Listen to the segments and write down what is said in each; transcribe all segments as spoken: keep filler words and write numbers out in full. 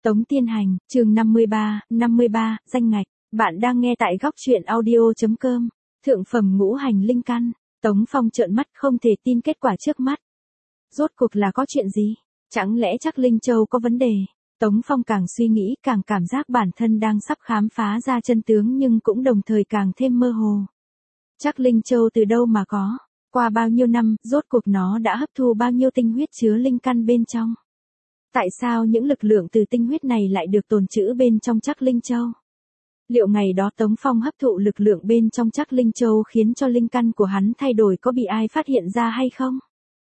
Tống Tiên Hành, chương năm mươi ba, năm mươi ba, danh ngạch. Bạn đang nghe tại góc truyện audio.com. Thượng phẩm ngũ hành linh căn. Tống Phong trợn mắt không thể tin kết quả trước mắt. Rốt cuộc là có chuyện gì? Chẳng lẽ chắc Linh Châu có vấn đề? Tống Phong càng suy nghĩ càng cảm giác bản thân đang sắp khám phá ra chân tướng nhưng cũng đồng thời càng thêm mơ hồ. Chắc Linh Châu từ đâu mà có? Qua bao nhiêu năm, rốt cuộc nó đã hấp thu bao nhiêu tinh huyết chứa linh căn bên trong? Tại sao những lực lượng từ tinh huyết này lại được tồn trữ bên trong chắc Linh Châu? Liệu ngày đó Tống Phong hấp thụ lực lượng bên trong chắc Linh Châu khiến cho linh căn của hắn thay đổi có bị ai phát hiện ra hay không?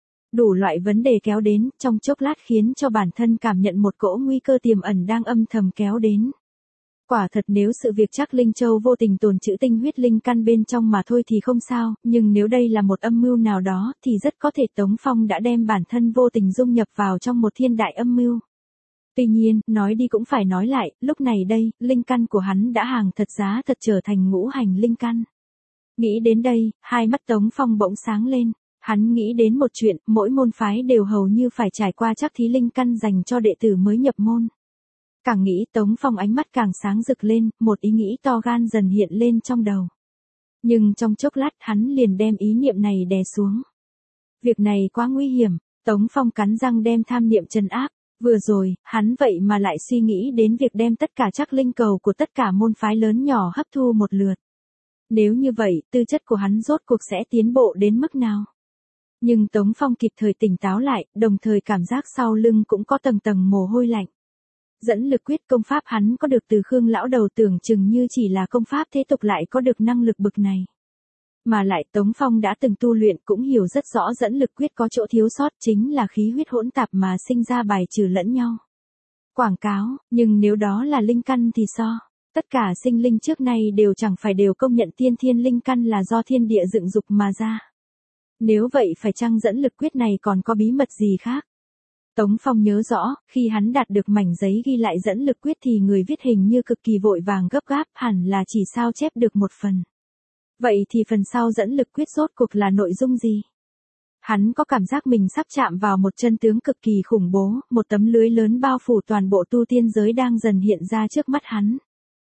Đủ loại vấn đề kéo đến, trong chốc lát khiến cho bản thân cảm nhận một cỗ nguy cơ tiềm ẩn đang âm thầm kéo đến. Quả thật nếu sự việc chắc Linh Châu vô tình tồn trữ tinh huyết linh căn bên trong mà thôi thì không sao, nhưng nếu đây là một âm mưu nào đó thì rất có thể Tống Phong đã đem bản thân vô tình dung nhập vào trong một thiên đại âm mưu. Tuy nhiên, nói đi cũng phải nói lại, lúc này đây, linh căn của hắn đã hàng thật giá thật trở thành ngũ hành linh căn. Nghĩ đến đây, hai mắt Tống Phong bỗng sáng lên. Hắn nghĩ đến một chuyện, mỗi môn phái đều hầu như phải trải qua chắc thí linh căn dành cho đệ tử mới nhập môn. Càng nghĩ Tống Phong ánh mắt càng sáng rực lên, một ý nghĩ to gan dần hiện lên trong đầu. Nhưng trong chốc lát hắn liền đem ý niệm này đè xuống. Việc này quá nguy hiểm, Tống Phong cắn răng đem tham niệm trấn áp. Vừa rồi, hắn vậy mà lại suy nghĩ đến việc đem tất cả chắc linh cầu của tất cả môn phái lớn nhỏ hấp thu một lượt. Nếu như vậy, tư chất của hắn rốt cuộc sẽ tiến bộ đến mức nào? Nhưng Tống Phong kịp thời tỉnh táo lại, đồng thời cảm giác sau lưng cũng có tầng tầng mồ hôi lạnh. Dẫn lực quyết công pháp hắn có được từ Khương lão đầu tưởng chừng như chỉ là công pháp thế tục lại có được năng lực bực này. Mà lại Tống Phong đã từng tu luyện cũng hiểu rất rõ dẫn lực quyết có chỗ thiếu sót chính là khí huyết hỗn tạp mà sinh ra bài trừ lẫn nhau. Quảng cáo, nhưng nếu đó là linh căn thì so. Tất cả sinh linh trước nay đều chẳng phải đều công nhận tiên thiên linh căn là do thiên địa dựng dục mà ra. Nếu vậy phải chăng dẫn lực quyết này còn có bí mật gì khác? Tống Phong nhớ rõ, khi hắn đạt được mảnh giấy ghi lại dẫn lực quyết thì người viết hình như cực kỳ vội vàng gấp gáp, hẳn là chỉ sao chép được một phần. Vậy thì phần sau dẫn lực quyết rốt cuộc là nội dung gì? Hắn có cảm giác mình sắp chạm vào một chân tướng cực kỳ khủng bố, một tấm lưới lớn bao phủ toàn bộ tu tiên giới đang dần hiện ra trước mắt hắn.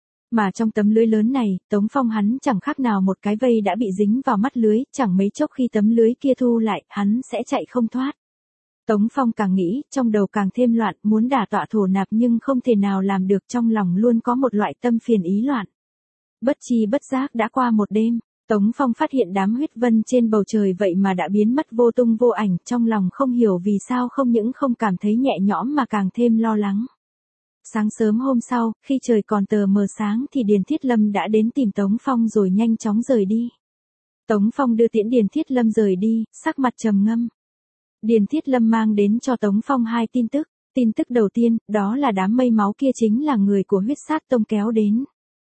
Mà trong tấm lưới lớn này, Tống Phong hắn chẳng khác nào một cái vây đã bị dính vào mắt lưới, chẳng mấy chốc khi tấm lưới kia thu lại, hắn sẽ chạy không thoát. Tống Phong càng nghĩ, trong đầu càng thêm loạn, muốn đả tọa thổ nạp nhưng không thể nào làm được, trong lòng luôn có một loại tâm phiền ý loạn. Bất chi bất giác đã qua một đêm, Tống Phong phát hiện đám huyết vân trên bầu trời vậy mà đã biến mất vô tung vô ảnh, trong lòng không hiểu vì sao không những không cảm thấy nhẹ nhõm mà càng thêm lo lắng. Sáng sớm hôm sau, khi trời còn tờ mờ sáng thì Điền Thiết Lâm đã đến tìm Tống Phong rồi nhanh chóng rời đi. Tống Phong đưa tiễn Điền Thiết Lâm rời đi, sắc mặt trầm ngâm. Điền Thiết Lâm mang đến cho Tống Phong hai tin tức. Tin tức đầu tiên, đó là đám mây máu kia chính là người của huyết sát tông kéo đến.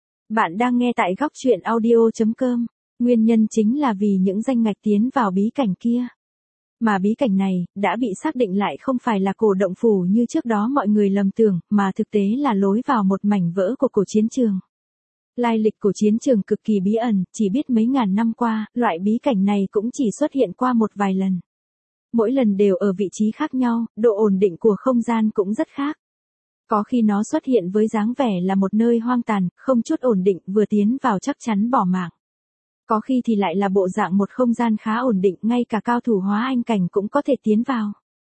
Bạn đang nghe tại góc truyện audio.com. Nguyên nhân chính là vì những danh ngạch tiến vào bí cảnh kia. Mà bí cảnh này, đã bị xác định lại không phải là cổ động phủ như trước đó mọi người lầm tưởng, mà thực tế là lối vào một mảnh vỡ của cổ chiến trường. Lai lịch của chiến trường cực kỳ bí ẩn, chỉ biết mấy ngàn năm qua, loại bí cảnh này cũng chỉ xuất hiện qua một vài lần. Mỗi lần đều ở vị trí khác nhau, độ ổn định của không gian cũng rất khác. Có khi nó xuất hiện với dáng vẻ là một nơi hoang tàn, không chút ổn định, vừa tiến vào chắc chắn bỏ mạng. Có khi thì lại là bộ dạng một không gian khá ổn định, ngay cả cao thủ hóa anh cảnh cũng có thể tiến vào.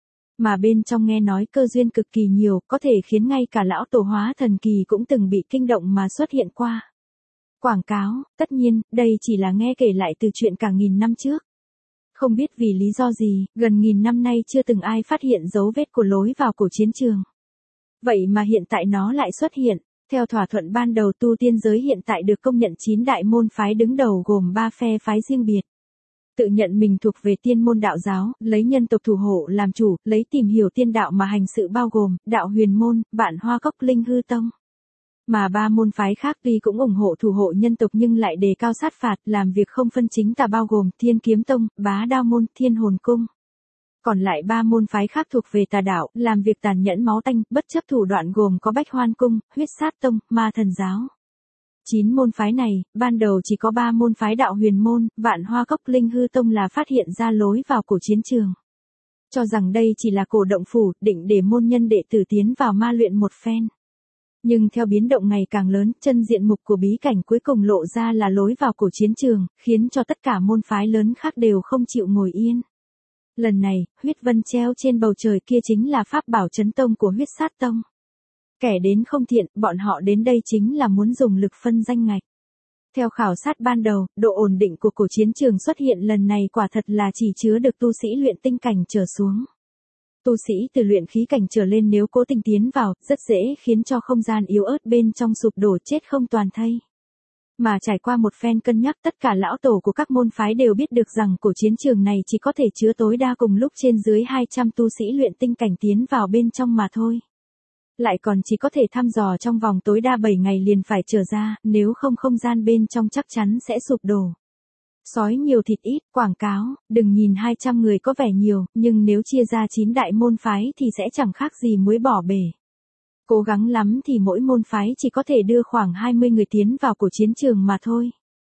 Mà bên trong nghe nói cơ duyên cực kỳ nhiều, có thể khiến ngay cả lão tổ hóa thần kỳ cũng từng bị kinh động mà xuất hiện qua. Quảng cáo, tất nhiên, đây chỉ là nghe kể lại từ chuyện cả nghìn năm trước. Không biết vì lý do gì, gần nghìn năm nay chưa từng ai phát hiện dấu vết của lối vào cổ chiến trường. Vậy mà hiện tại nó lại xuất hiện. Theo thỏa thuận ban đầu tu tiên giới hiện tại được công nhận chín đại môn phái đứng đầu gồm ba phe phái riêng biệt. Tự nhận mình thuộc về tiên môn đạo giáo, lấy nhân tộc thủ hộ làm chủ, lấy tìm hiểu tiên đạo mà hành sự bao gồm, đạo huyền môn, vạn hoa cốc linh hư tông. Mà ba môn phái khác tuy cũng ủng hộ thủ hộ nhân tộc nhưng lại đề cao sát phạt, làm việc không phân chính tà bao gồm thiên kiếm tông, bá đao môn, thiên hồn cung. Còn lại ba môn phái khác thuộc về tà đạo, làm việc tàn nhẫn máu tanh, bất chấp thủ đoạn gồm có Bách Hoan Cung, Huyết Sát Tông, Ma Thần Giáo. Chín môn phái này, ban đầu chỉ có ba môn phái đạo huyền môn, Vạn Hoa Cốc Linh Hư Tông là phát hiện ra lối vào cổ chiến trường. Cho rằng đây chỉ là cổ động phủ, định để môn nhân đệ tử tiến vào ma luyện một phen. Nhưng theo biến động ngày càng lớn, chân diện mục của bí cảnh cuối cùng lộ ra là lối vào cổ chiến trường, khiến cho tất cả môn phái lớn khác đều không chịu ngồi yên. Lần này, huyết vân treo trên bầu trời kia chính là pháp bảo chấn tông của huyết sát tông. Kẻ đến không thiện, bọn họ đến đây chính là muốn dùng lực phân danh ngạch. Theo khảo sát ban đầu, độ ổn định của cổ chiến trường xuất hiện lần này quả thật là chỉ chứa được tu sĩ luyện tinh cảnh trở xuống. Tu sĩ từ luyện khí cảnh trở lên nếu cố tình tiến vào, rất dễ khiến cho không gian yếu ớt bên trong sụp đổ chết không toàn thây. Mà trải qua một phen cân nhắc, tất cả lão tổ của các môn phái đều biết được rằng cổ chiến trường này chỉ có thể chứa tối đa cùng lúc trên dưới hai trăm tu sĩ luyện tinh cảnh tiến vào bên trong mà thôi. Lại còn chỉ có thể thăm dò trong vòng tối đa bảy ngày liền phải trở ra, nếu không không gian bên trong chắc chắn sẽ sụp đổ. Sói nhiều thịt ít, quảng cáo, đừng nhìn hai trăm người có vẻ nhiều, nhưng nếu chia ra chín đại môn phái thì sẽ chẳng khác gì muối bỏ bể. Cố gắng lắm thì mỗi môn phái chỉ có thể đưa khoảng hai mươi người tiến vào cổ chiến trường mà thôi.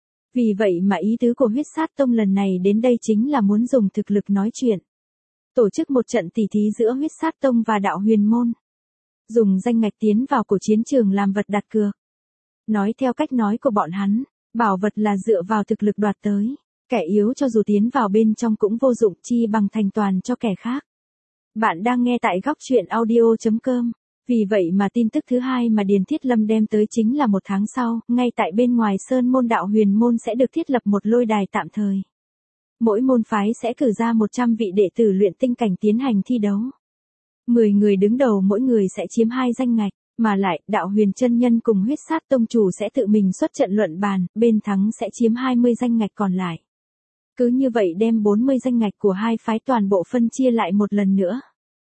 Vì vậy mà ý tứ của huyết sát tông lần này đến đây chính là muốn dùng thực lực nói chuyện. Tổ chức một trận tỉ thí giữa huyết sát tông và đạo huyền môn. Dùng danh ngạch tiến vào cổ chiến trường làm vật đặt cược. Nói theo cách nói của bọn hắn, bảo vật là dựa vào thực lực đoạt tới. Kẻ yếu cho dù tiến vào bên trong cũng vô dụng, chi bằng thành toàn cho kẻ khác. Bạn đang nghe tại góc truyện audio chấm com. Vì vậy mà tin tức thứ hai mà Điền Thiết Lâm đem tới chính là một tháng sau, ngay tại bên ngoài Sơn môn đạo huyền môn sẽ được thiết lập một lôi đài tạm thời. Mỗi môn phái sẽ cử ra một trăm vị đệ tử luyện tinh cảnh tiến hành thi đấu. mười người đứng đầu mỗi người sẽ chiếm hai danh ngạch, mà lại, đạo huyền chân nhân cùng huyết sát tông chủ sẽ tự mình xuất trận luận bàn, bên thắng sẽ chiếm hai mươi danh ngạch còn lại. Cứ như vậy đem bốn mươi danh ngạch của hai phái toàn bộ phân chia lại một lần nữa.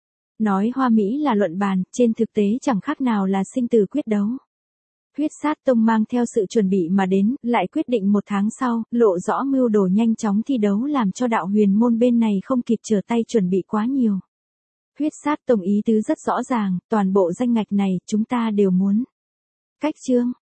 Nói hoa mỹ là luận bàn, trên thực tế chẳng khác nào là sinh tử quyết đấu. Huyết sát tông mang theo sự chuẩn bị mà đến, lại quyết định một tháng sau, lộ rõ mưu đồ nhanh chóng thi đấu làm cho đạo huyền môn bên này không kịp trở tay chuẩn bị quá nhiều. Huyết sát tông ý tứ rất rõ ràng, toàn bộ danh ngạch này chúng ta đều muốn. Cách chương,